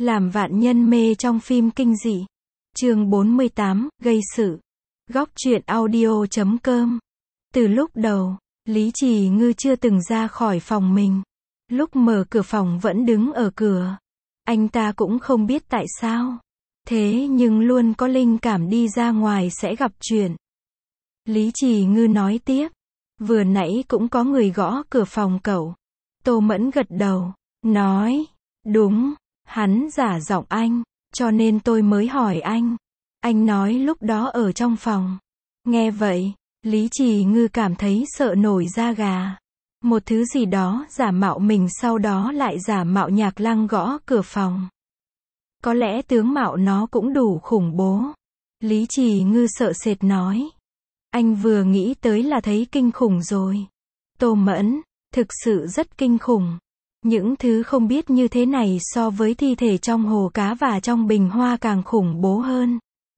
Làm vạn nhân mê trong phim kinh dị. Chương 48, gây sự. Góc truyện audio.com. Từ lúc đầu, Lý Trì Ngư chưa từng ra khỏi phòng mình. Lúc mở cửa phòng vẫn đứng ở cửa. Anh ta cũng không biết tại sao. Thế nhưng luôn có linh cảm đi ra ngoài sẽ gặp chuyện. Lý Trì Ngư nói tiếp. Vừa nãy cũng có người gõ cửa phòng cậu. Tô Mẫn gật đầu, nói, đúng, hắn giả giọng anh, cho nên tôi mới hỏi anh. Anh nói lúc đó ở trong phòng. Nghe vậy, Lý Trì Ngư cảm thấy sợ nổi da gà. Một thứ gì đó giả mạo mình sau đó lại giả mạo Nhạc Lăng gõ cửa phòng. Có lẽ tướng mạo nó cũng đủ khủng bố. Lý Trì Ngư sợ sệt nói. Anh vừa nghĩ tới là thấy kinh khủng rồi. Tô Mẫn, thực sự rất kinh khủng. Những thứ không biết như thế này so với thi thể trong hồ cá và trong bình hoa càng khủng bố hơn.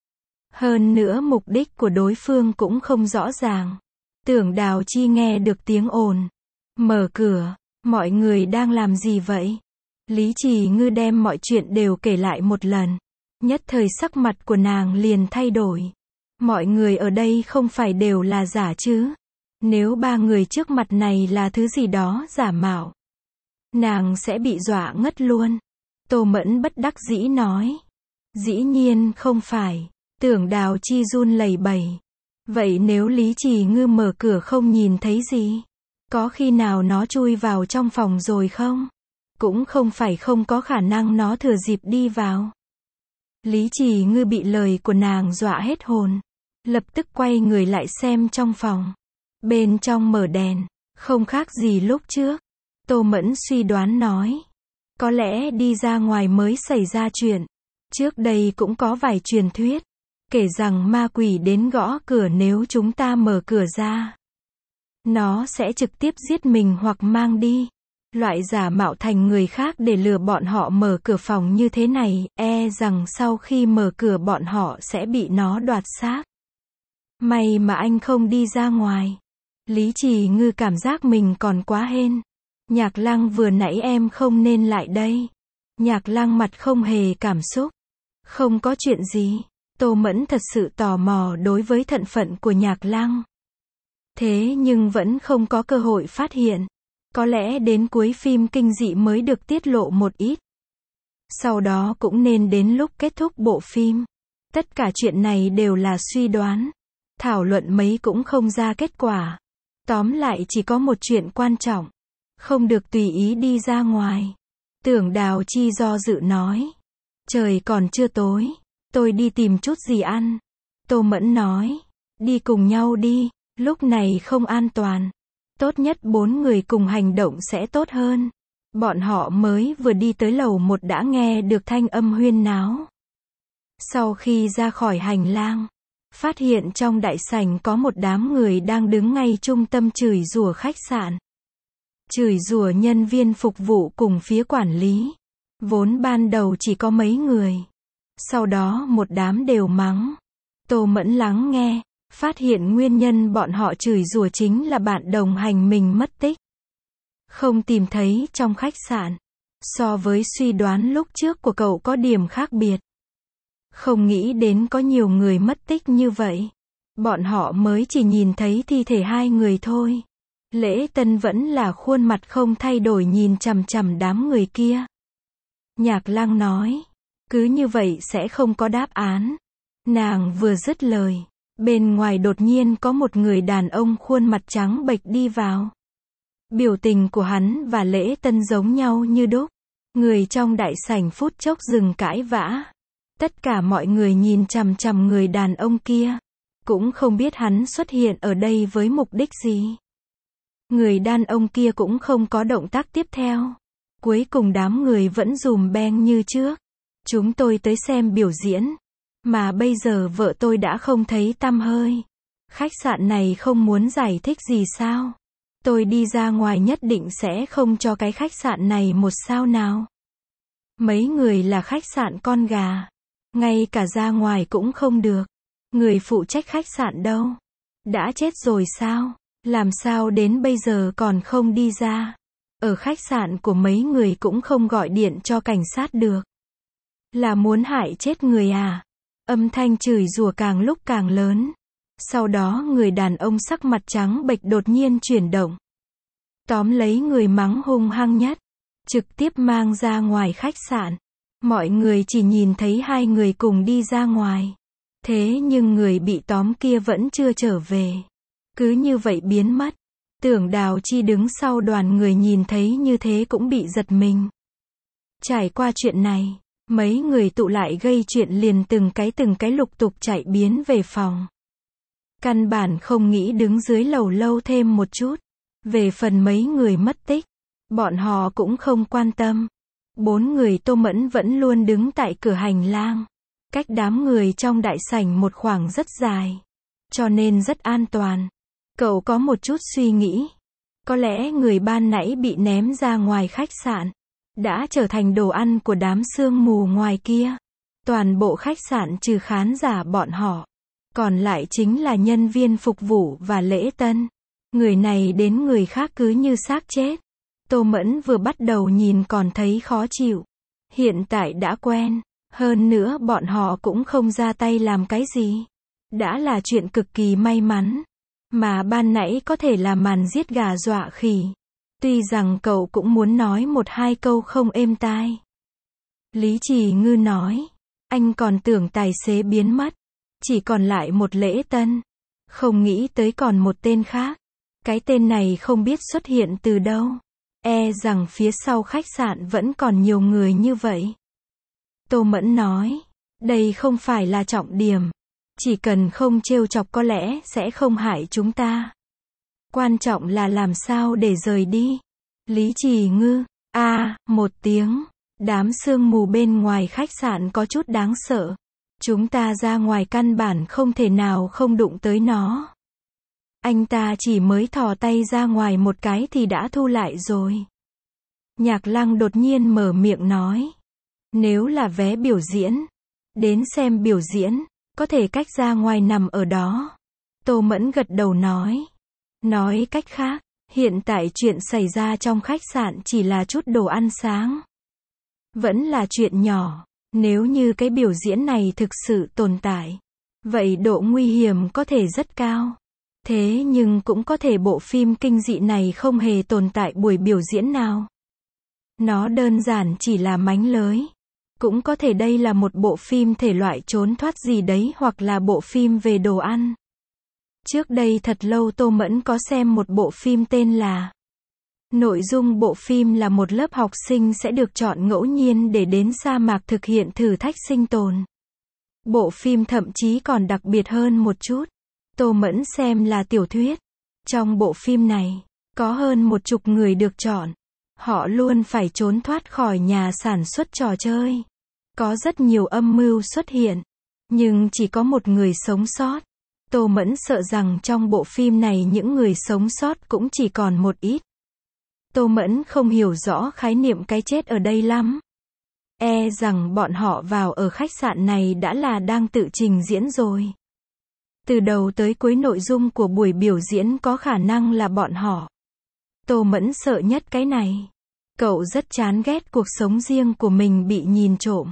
Hơn nữa mục đích của đối phương cũng không rõ ràng. Tưởng Đào Chi nghe được tiếng ồn. Mở cửa, mọi người đang làm gì vậy? Lý Trì Ngư đem mọi chuyện đều kể lại một lần. Nhất thời sắc mặt của nàng liền thay đổi. Mọi người ở đây không phải đều là giả chứ? Nếu ba người trước mặt này là thứ gì đó giả mạo, nàng sẽ bị dọa ngất luôn. Tô Mẫn bất đắc dĩ nói. Dĩ nhiên không phải. Tưởng Đào Chi run lẩy bẩy. Vậy nếu Lý Trì Ngư mở cửa không nhìn thấy gì? Có khi nào nó chui vào trong phòng rồi không? Cũng không phải không có khả năng nó thừa dịp đi vào. Lý Trì Ngư bị lời của nàng dọa hết hồn. Lập tức quay người lại xem trong phòng. Bên trong mở đèn, không khác gì lúc trước. Tô Mẫn suy đoán nói. Có lẽ đi ra ngoài mới xảy ra chuyện. Trước đây cũng có vài truyền thuyết. Kể rằng ma quỷ đến gõ cửa nếu chúng ta mở cửa ra. Nó sẽ trực tiếp giết mình hoặc mang đi. Loại giả mạo thành người khác để lừa bọn họ mở cửa phòng như thế này, e rằng sau khi mở cửa bọn họ sẽ bị nó đoạt xác. May mà anh không đi ra ngoài. Lý Trì Ngư cảm giác mình còn quá hên. Nhạc Lăng vừa nãy em không nên lại đây. Nhạc Lăng mặt không hề cảm xúc. Không có chuyện gì. Tô Mẫn thật sự tò mò đối với thân phận của Nhạc Lăng. Thế nhưng vẫn không có cơ hội phát hiện. Có lẽ đến cuối phim kinh dị mới được tiết lộ một ít. Sau đó cũng nên đến lúc kết thúc bộ phim. Tất cả chuyện này đều là suy đoán. Thảo luận mấy cũng không ra kết quả. Tóm lại chỉ có một chuyện quan trọng. Không được tùy ý đi ra ngoài. Tưởng Đào Chi do dự nói. Trời còn chưa tối. Tôi đi tìm chút gì ăn. Tô Mẫn nói. Đi cùng nhau đi. Lúc này không an toàn. Tốt nhất 4 người cùng hành động sẽ tốt hơn. Bọn họ mới vừa đi tới lầu 1 đã nghe được thanh âm huyên náo. Sau khi ra khỏi hành lang, phát hiện trong đại sảnh có một đám người đang đứng ngay trung tâm chửi rủa khách sạn. Chửi rủa nhân viên phục vụ cùng phía quản lý. Vốn ban đầu chỉ có mấy người. Sau đó một đám đều mắng. Tô Mẫn lắng nghe, phát hiện nguyên nhân bọn họ chửi rủa chính là bạn đồng hành mình mất tích. Không tìm thấy trong khách sạn. So với suy đoán lúc trước của cậu có điểm khác biệt. Không nghĩ đến có nhiều người mất tích như vậy. Bọn họ mới chỉ nhìn thấy thi thể 2 người thôi. Lễ Tân vẫn là khuôn mặt không thay đổi nhìn chằm chằm đám người kia. Nhạc Lăng nói. Cứ như vậy sẽ không có đáp án. Nàng vừa dứt lời. Bên ngoài đột nhiên có một người đàn ông khuôn mặt trắng bệch đi vào. Biểu tình của hắn và Lễ Tân giống nhau như đúc. Người trong đại sảnh phút chốc dừng cãi vã. Tất cả mọi người nhìn chằm chằm người đàn ông kia. Cũng không biết hắn xuất hiện ở đây với mục đích gì. Người đàn ông kia cũng không có động tác tiếp theo. Cuối cùng đám người vẫn dùm beng như trước. Chúng tôi tới xem biểu diễn. Mà bây giờ vợ tôi đã không thấy tăm hơi. Khách sạn này không muốn giải thích gì sao? Tôi đi ra ngoài nhất định sẽ không cho cái khách sạn này một sao nào. Mấy người là khách sạn con gà. Ngay cả ra ngoài cũng không được. Người phụ trách khách sạn đâu? Đã chết rồi sao? Làm sao đến bây giờ còn không đi ra? Ở khách sạn của mấy người cũng không gọi điện cho cảnh sát được. Là muốn hại chết người à? Âm thanh chửi rủa càng lúc càng lớn. Sau đó người đàn ông sắc mặt trắng bệch đột nhiên chuyển động. Tóm lấy người mắng hung hăng nhất. Trực tiếp mang ra ngoài khách sạn. Mọi người chỉ nhìn thấy hai người cùng đi ra ngoài. Thế nhưng người bị tóm kia vẫn chưa trở về. Cứ như vậy biến mất. Tưởng Đào Chi đứng sau đoàn người nhìn thấy như thế cũng bị giật mình. Trải qua chuyện này, mấy người tụ lại gây chuyện liền từng cái lục tục chạy biến về phòng. Căn bản không nghĩ đứng dưới lầu lâu thêm một chút. Về phần mấy người mất tích, bọn họ cũng không quan tâm. 4 người Tô Mẫn vẫn luôn đứng tại cửa hành lang. Cách đám người trong đại sảnh một khoảng rất dài. Cho nên rất an toàn. Cậu có một chút suy nghĩ. Có lẽ người ban nãy bị ném ra ngoài khách sạn. Đã trở thành đồ ăn của đám sương mù ngoài kia. Toàn bộ khách sạn trừ khán giả bọn họ. Còn lại chính là nhân viên phục vụ và lễ tân. Người này đến người khác cứ như xác chết. Tô Mẫn vừa bắt đầu nhìn còn thấy khó chịu. Hiện tại đã quen. Hơn nữa bọn họ cũng không ra tay làm cái gì. Đã là chuyện cực kỳ may mắn. Mà ban nãy có thể là màn giết gà dọa khỉ. Tuy rằng cậu cũng muốn nói một hai câu không êm tai. Lý Trì Ngư nói. Anh còn tưởng tài xế biến mất. Chỉ còn lại một lễ tân. Không nghĩ tới còn một tên khác. Cái tên này không biết xuất hiện từ đâu. E rằng phía sau khách sạn vẫn còn nhiều người như vậy. Tô Mẫn nói. Đây không phải là trọng điểm. Chỉ cần không trêu chọc có lẽ sẽ không hại chúng ta. Quan trọng là làm sao để rời đi. Lý Trì Ngư. Một tiếng. Đám sương mù bên ngoài khách sạn có chút đáng sợ. Chúng ta ra ngoài căn bản không thể nào không đụng tới nó. Anh ta chỉ mới thò tay ra ngoài một cái thì đã thu lại rồi. Nhạc Lăng đột nhiên mở miệng nói. Nếu là vé biểu diễn. Đến xem biểu diễn. Có thể cách ra ngoài nằm ở đó. Tô Mẫn gật đầu nói. Nói cách khác. Hiện tại chuyện xảy ra trong khách sạn chỉ là chút đồ ăn sáng. Vẫn là chuyện nhỏ. Nếu như cái biểu diễn này thực sự tồn tại. Vậy độ nguy hiểm có thể rất cao. Thế nhưng cũng có thể bộ phim kinh dị này không hề tồn tại buổi biểu diễn nào. Nó đơn giản chỉ là mánh lới. Cũng có thể đây là một bộ phim thể loại trốn thoát gì đấy hoặc là bộ phim về đồ ăn. Trước đây thật lâu Tô Mẫn có xem một bộ phim tên là. Nội dung bộ phim là một lớp học sinh sẽ được chọn ngẫu nhiên để đến sa mạc thực hiện thử thách sinh tồn. Bộ phim thậm chí còn đặc biệt hơn một chút. Tô Mẫn xem là tiểu thuyết. Trong bộ phim này, có hơn 10 người được chọn. Họ luôn phải trốn thoát khỏi nhà sản xuất trò chơi. Có rất nhiều âm mưu xuất hiện. Nhưng chỉ có một người sống sót. Tô Mẫn sợ rằng trong bộ phim này những người sống sót cũng chỉ còn một ít. Tô Mẫn không hiểu rõ khái niệm cái chết ở đây lắm. E rằng bọn họ vào ở khách sạn này đã là đang tự trình diễn rồi. Từ đầu tới cuối nội dung của buổi biểu diễn có khả năng là bọn họ. Tô Mẫn sợ nhất cái này. Cậu rất chán ghét cuộc sống riêng của mình bị nhìn trộm.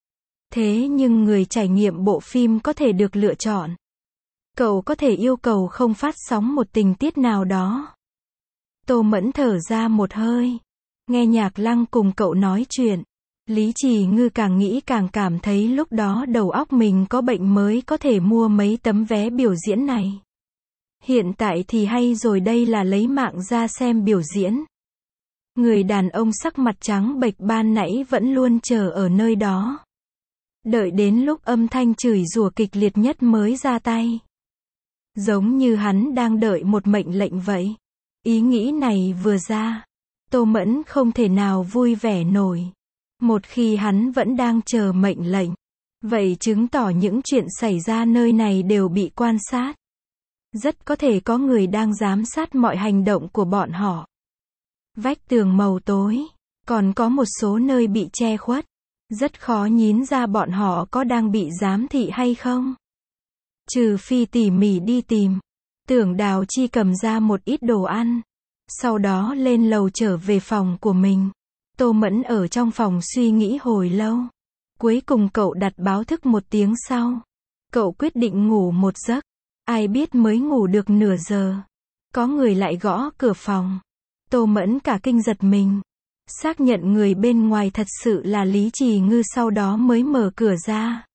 Thế nhưng người trải nghiệm bộ phim có thể được lựa chọn. Cậu có thể yêu cầu không phát sóng một tình tiết nào đó. Tô Mẫn thở ra một hơi. Nghe Nhạc Lăng cùng cậu nói chuyện. Lý Trì Ngư càng nghĩ càng cảm thấy lúc đó đầu óc mình có bệnh mới có thể mua mấy tấm vé biểu diễn này. Hiện tại thì hay rồi, đây là lấy mạng ra xem biểu diễn. Người đàn ông sắc mặt trắng bệch ban nãy vẫn luôn chờ ở nơi đó. Đợi đến lúc âm thanh chửi rủa kịch liệt nhất mới ra tay. Giống như hắn đang đợi một mệnh lệnh vậy. Ý nghĩ này vừa ra, Tô Mẫn không thể nào vui vẻ nổi. Một khi hắn vẫn đang chờ mệnh lệnh, vậy chứng tỏ những chuyện xảy ra nơi này đều bị quan sát. Rất có thể có người đang giám sát mọi hành động của bọn họ. Vách tường màu tối, còn có một số nơi bị che khuất. Rất khó nhín ra bọn họ có đang bị giám thị hay không. Trừ phi tỉ mỉ đi tìm. Tưởng Đào Chi cầm ra một ít đồ ăn. Sau đó lên lầu trở về phòng của mình. Tô Mẫn ở trong phòng suy nghĩ hồi lâu. Cuối cùng cậu đặt báo thức 1 tiếng sau. Cậu quyết định ngủ một giấc. Ai biết mới ngủ được nửa giờ. Có người lại gõ cửa phòng. Tô Mẫn cả kinh giật mình. Xác nhận người bên ngoài thật sự là Lý Trì Ngư, sau đó mới mở cửa ra.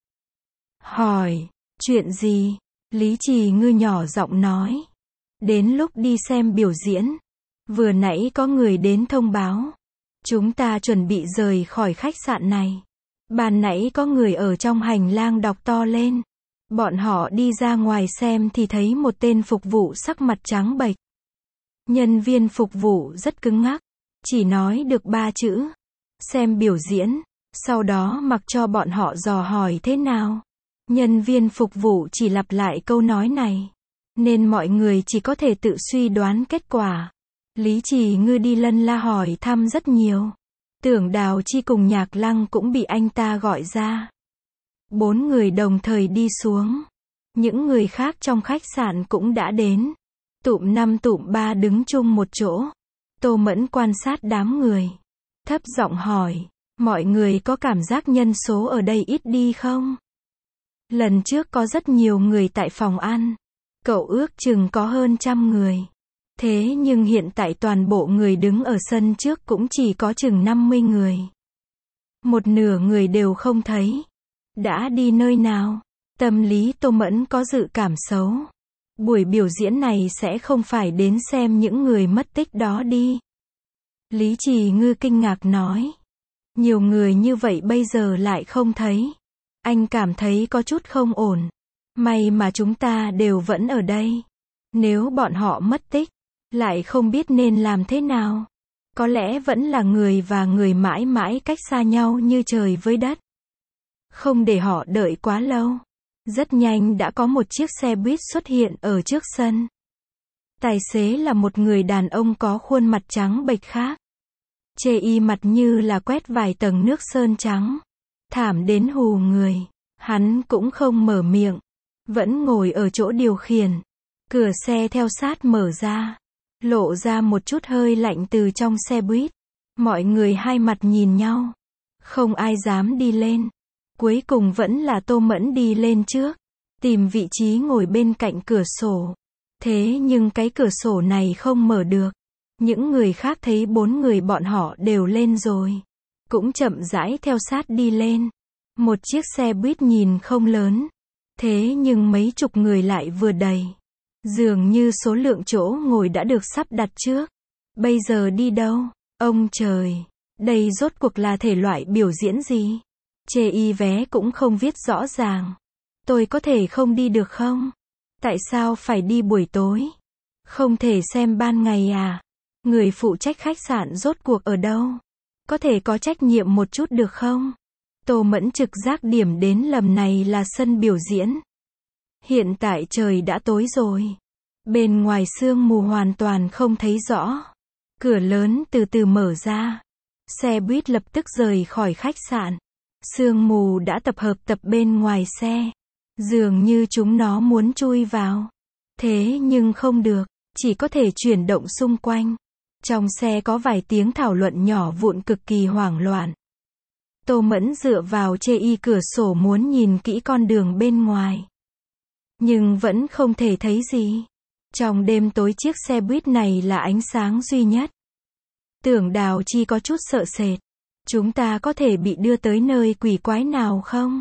Hỏi, chuyện gì? Lý Trì Ngư nhỏ giọng nói. Đến lúc đi xem biểu diễn. Vừa nãy có người đến thông báo. Chúng ta chuẩn bị rời khỏi khách sạn này. Ban nãy có người ở trong hành lang đọc to lên. Bọn họ đi ra ngoài xem thì thấy một tên phục vụ sắc mặt trắng bệch. Nhân viên phục vụ rất cứng ngắc. Chỉ nói được 3 chữ. Xem biểu diễn. Sau đó mặc cho bọn họ dò hỏi thế nào. Nhân viên phục vụ chỉ lặp lại câu nói này. Nên mọi người chỉ có thể tự suy đoán kết quả. Lý Trì Ngư đi lân la hỏi thăm rất nhiều. Tưởng Đào Chi cùng Nhạc Lăng cũng bị anh ta gọi ra. 4 người đồng thời đi xuống. Những người khác trong khách sạn cũng đã đến. Tụm 5 tụm 3 đứng chung một chỗ. Tô Mẫn quan sát đám người. Thấp giọng hỏi, mọi người có cảm giác nhân số ở đây ít đi không? Lần trước có rất nhiều người tại phòng ăn. Cậu ước chừng có hơn 100 người. Thế nhưng hiện tại toàn bộ người đứng ở sân trước cũng chỉ có chừng 50 người. Một nửa người đều không thấy. Đã đi nơi nào? Tâm lý Tô Mẫn có dự cảm xấu. Buổi biểu diễn này sẽ không phải đến xem những người mất tích đó đi. Lý Trì Ngư kinh ngạc nói. Nhiều người như vậy bây giờ lại không thấy. Anh cảm thấy có chút không ổn. May mà chúng ta đều vẫn ở đây. Nếu bọn họ mất tích, lại không biết nên làm thế nào. Có lẽ vẫn là người và người mãi mãi cách xa nhau như trời với đất. Không để họ đợi quá lâu. Rất nhanh đã có một chiếc xe buýt xuất hiện ở trước sân. Tài xế là một người đàn ông có khuôn mặt trắng bệch khác. Chê y mặt như là quét vài tầng nước sơn trắng. Thảm đến hù người. Hắn cũng không mở miệng. Vẫn ngồi ở chỗ điều khiển. Cửa xe theo sát mở ra. Lộ ra một chút hơi lạnh từ trong xe buýt. Mọi người hai mặt nhìn nhau. Không ai dám đi lên. Cuối cùng vẫn là Tô Mẫn đi lên trước. Tìm vị trí ngồi bên cạnh cửa sổ. Thế nhưng cái cửa sổ này không mở được. Những người khác thấy 4 người bọn họ đều lên rồi. Cũng chậm rãi theo sát đi lên. Một chiếc xe buýt nhìn không lớn. Thế nhưng mấy chục người lại vừa đầy. Dường như số lượng chỗ ngồi đã được sắp đặt trước. Bây giờ đi đâu? Ông trời! Đây rốt cuộc là thể loại biểu diễn gì? Chê y vé cũng không viết rõ ràng. Tôi có thể không đi được không? Tại sao phải đi buổi tối? Không thể xem ban ngày à? Người phụ trách khách sạn rốt cuộc ở đâu? Có thể có trách nhiệm một chút được không? Tô Mẫn trực giác điểm đến lầm này là sân biểu diễn. Hiện tại trời đã tối rồi. Bên ngoài sương mù hoàn toàn không thấy rõ. Cửa lớn từ từ mở ra. Xe buýt lập tức rời khỏi khách sạn. Sương mù đã tập hợp bên ngoài xe. Dường như chúng nó muốn chui vào. Thế nhưng không được. Chỉ có thể chuyển động xung quanh. Trong xe có vài tiếng thảo luận nhỏ vụn cực kỳ hoảng loạn. Tô Mẫn dựa vào chê y cửa sổ muốn nhìn kỹ con đường bên ngoài. Nhưng vẫn không thể thấy gì. Trong đêm tối chiếc xe buýt này là ánh sáng duy nhất. Tưởng Đào Chi có chút sợ sệt. Chúng ta có thể bị đưa tới nơi quỷ quái nào không?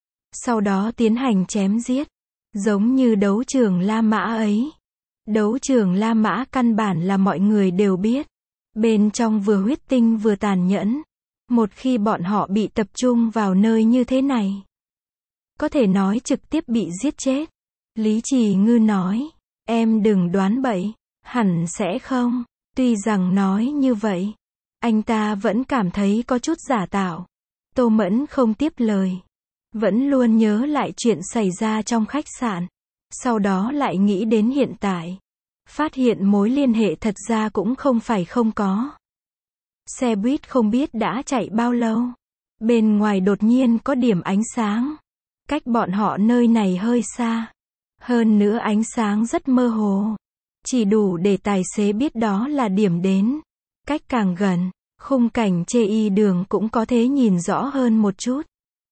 Sau đó tiến hành chém giết. Giống như đấu trường La Mã ấy. Đấu trường La Mã căn bản là mọi người đều biết. Bên trong vừa huyết tinh vừa tàn nhẫn. Một khi bọn họ bị tập trung vào nơi như thế này, có thể nói trực tiếp bị giết chết. Lý Trì Ngư nói, em đừng đoán bậy, hẳn sẽ không. Tuy rằng nói như vậy, anh ta vẫn cảm thấy có chút giả tạo. Tô Mẫn không tiếp lời. Vẫn luôn nhớ lại chuyện xảy ra trong khách sạn. Sau đó lại nghĩ đến hiện tại. Phát hiện mối liên hệ thật ra cũng không phải không có. Xe buýt không biết đã chạy bao lâu. Bên ngoài đột nhiên có điểm ánh sáng. Cách bọn họ nơi này hơi xa. Hơn nữa ánh sáng rất mơ hồ. Chỉ đủ để tài xế biết đó là điểm đến. Cách càng gần, khung cảnh chê y đường cũng có thể nhìn rõ hơn một chút.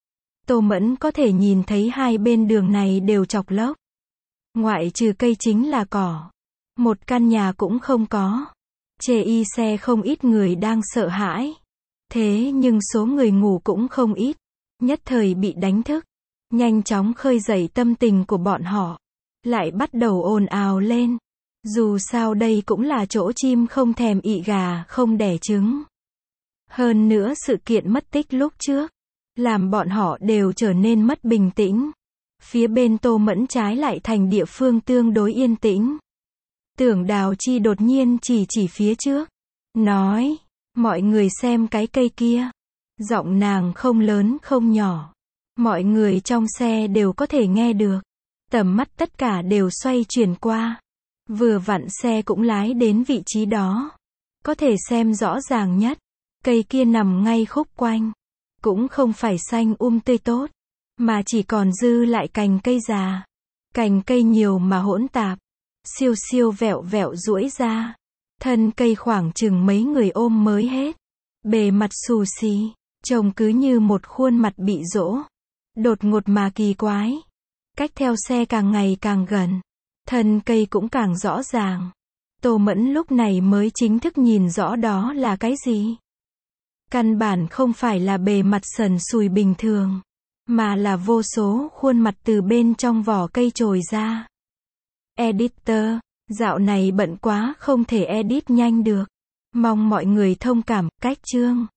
Tô Mẫn có thể nhìn thấy hai bên đường này đều chọc lốc. Ngoại trừ cây chính là cỏ. Một căn nhà cũng không có. Chê y xe không ít người đang sợ hãi. Thế nhưng số người ngủ cũng không ít. Nhất thời bị đánh thức. Nhanh chóng khơi dậy tâm tình của bọn họ. Lại bắt đầu ồn ào lên. Dù sao đây cũng là chỗ chim không thèm ị gà không đẻ trứng. Hơn nữa sự kiện mất tích lúc trước, làm bọn họ đều trở nên mất bình tĩnh. Phía bên Tô Mẫn trái lại thành địa phương tương đối yên tĩnh. Tưởng Đào Chi đột nhiên chỉ phía trước. Nói, mọi người xem cái cây kia. Giọng nàng không lớn không nhỏ. Mọi người trong xe đều có thể nghe được. Tầm mắt tất cả đều xoay chuyển qua. Vừa vặn xe cũng lái đến vị trí đó. Có thể xem rõ ràng nhất. Cây kia nằm ngay khúc quanh. Cũng không phải xanh tươi tốt. Mà chỉ còn dư lại cành cây già. Cành cây nhiều mà hỗn tạp. Siêu siêu vẹo vẹo duỗi ra. Thân cây khoảng chừng mấy người ôm mới hết. Bề mặt xù xì. Trông cứ như một khuôn mặt bị dỗ. Đột ngột mà kỳ quái. Cách theo xe càng ngày càng gần. Thân cây cũng càng rõ ràng. Tô Mẫn lúc này mới chính thức nhìn rõ đó là cái gì. Căn bản không phải là bề mặt sần sùi bình thường. Mà là vô số khuôn mặt từ bên trong vỏ cây trồi ra. Editor, dạo này bận quá không thể edit nhanh được. Mong mọi người thông cảm, cách chương.